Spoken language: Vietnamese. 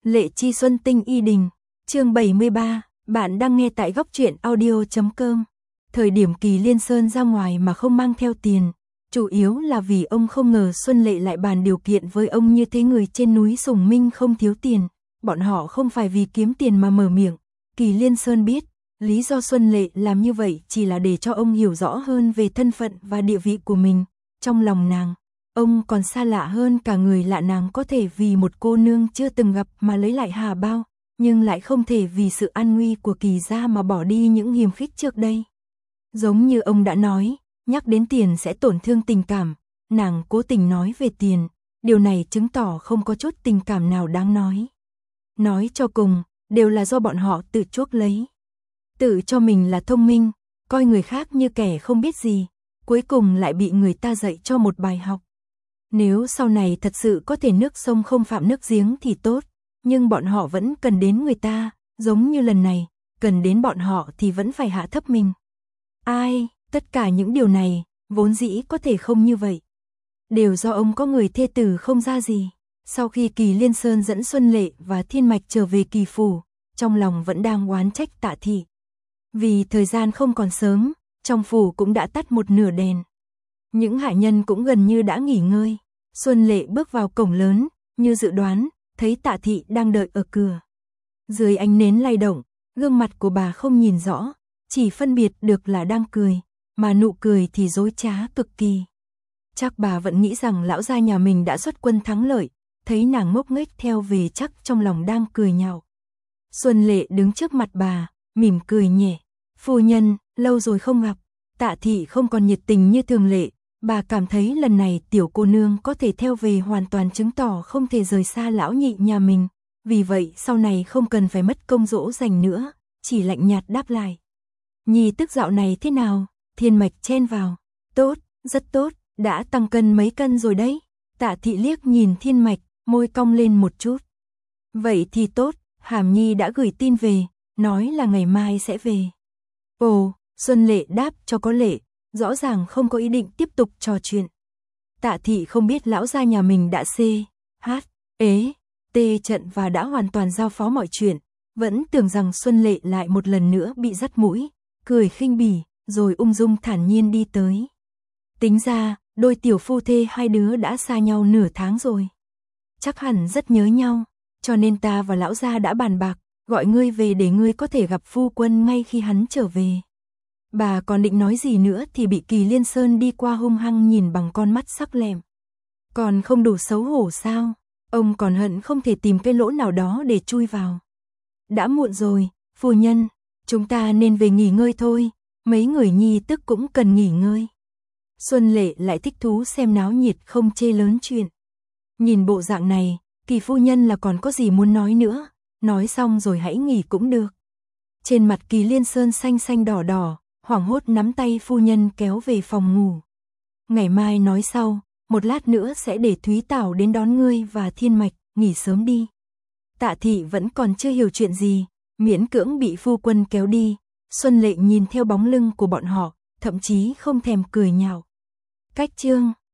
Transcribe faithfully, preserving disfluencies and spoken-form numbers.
Lệ Chi Xuân Tinh Y Đình, chương bảy mươi ba, bạn đang nghe tại góc truyện audio chấm com. Thời điểm Kỳ Liên Sơn ra ngoài mà không mang theo tiền, chủ yếu là vì ông không ngờ Xuân Lệ lại bàn điều kiện với ông như thế. Người trên núi Sùng Minh không thiếu tiền, bọn họ không phải vì kiếm tiền mà mở miệng. Kỳ Liên Sơn biết, lý do Xuân Lệ làm như vậy chỉ là để cho ông hiểu rõ hơn về thân phận và địa vị của mình. Trong lòng nàng, ông còn xa lạ hơn cả người lạ. Nàng có thể vì một cô nương chưa từng gặp mà lấy lại Hà Bao, nhưng lại không thể vì sự an nguy của Kỳ gia mà bỏ đi những hiềm khích trước đây. Giống như ông đã nói, nhắc đến tiền sẽ tổn thương tình cảm, nàng cố tình nói về tiền, điều này chứng tỏ không có chút tình cảm nào đáng nói. Nói cho cùng, đều là do bọn họ tự chuốc lấy. Tự cho mình là thông minh, coi người khác như kẻ không biết gì, cuối cùng lại bị người ta dạy cho một bài học. Nếu sau này thật sự có thể nước sông không phạm nước giếng thì tốt, nhưng bọn họ vẫn cần đến người ta, giống như lần này, cần đến bọn họ thì vẫn phải hạ thấp mình. Ai, tất cả những điều này, vốn dĩ có thể không như vậy. Đều do ông có người thê tử không ra gì. Sau khi Kỳ Liên Sơn dẫn Xuân Lệ và Thiên Mạch trở về Kỳ phủ, trong lòng vẫn đang oán trách Tạ Thị. Vì thời gian không còn sớm, trong phủ cũng đã tắt một nửa đèn. Những hạ nhân cũng gần như đã nghỉ ngơi. Xuân Lệ bước vào cổng lớn, như dự đoán, thấy Tạ Thị đang đợi ở cửa. Dưới ánh nến lay động, gương mặt của bà không nhìn rõ, chỉ phân biệt được là đang cười, mà nụ cười thì dối trá cực kỳ. Chắc bà vẫn nghĩ rằng lão gia nhà mình đã xuất quân thắng lợi, thấy nàng ngốc nghếch theo về chắc trong lòng đang cười nhạo. Xuân Lệ đứng trước mặt bà, mỉm cười nhẹ. Phu nhân, lâu rồi không gặp. Tạ Thị không còn nhiệt tình như thường lệ, bà cảm thấy lần này tiểu cô nương có thể theo về hoàn toàn chứng tỏ không thể rời xa lão nhị nhà mình, vì vậy sau này không cần phải mất công dỗ dành nữa, chỉ lạnh nhạt đáp lại. Nhi tức dạo này thế nào? Thiên Mạch chen vào. Tốt, rất tốt, đã tăng cân mấy cân rồi đấy. Tạ Thị liếc nhìn Thiên Mạch, môi cong lên một chút. Vậy thì tốt, Hàm Nhi đã gửi tin về, nói là ngày mai sẽ về. Ồ, Xuân Lệ đáp cho có lệ, rõ ràng không có ý định tiếp tục trò chuyện. Tạ Thị không biết lão gia nhà mình đã xê, hát, ế, tê trận và đã hoàn toàn giao phó mọi chuyện, vẫn tưởng rằng Xuân Lệ lại một lần nữa bị dắt mũi, cười khinh bỉ, rồi ung dung thản nhiên đi tới. Tính ra, đôi tiểu phu thê hai đứa đã xa nhau nửa tháng rồi. Chắc hẳn rất nhớ nhau, cho nên ta và lão gia đã bàn bạc, gọi ngươi về để ngươi có thể gặp phu quân ngay khi hắn trở về. Bà còn định nói gì nữa thì bị Kỳ Liên Sơn đi qua hung hăng nhìn bằng con mắt sắc lẹm. Còn không đủ xấu hổ sao? Ông còn hận không thể tìm cái lỗ nào đó để chui vào. Đã muộn rồi, phu nhân, chúng ta nên về nghỉ ngơi thôi, mấy người nhi tức cũng cần nghỉ ngơi. Xuân Lệ lại thích thú xem náo nhiệt không chê lớn chuyện. Nhìn bộ dạng này, Kỳ phu nhân là còn có gì muốn nói nữa, nói xong rồi hãy nghỉ cũng được. Trên mặt Kỳ Liên Sơn xanh xanh đỏ đỏ, hoảng hốt nắm tay phu nhân kéo về phòng ngủ. Ngày mai nói sau, một lát nữa sẽ để Thúy Tảo đến đón ngươi và Thiên Mạch, nghỉ sớm đi. Tạ Thị vẫn còn chưa hiểu chuyện gì, miễn cưỡng bị phu quân kéo đi. Xuân Lệ nhìn theo bóng lưng của bọn họ, thậm chí không thèm cười nhạo. Cách chương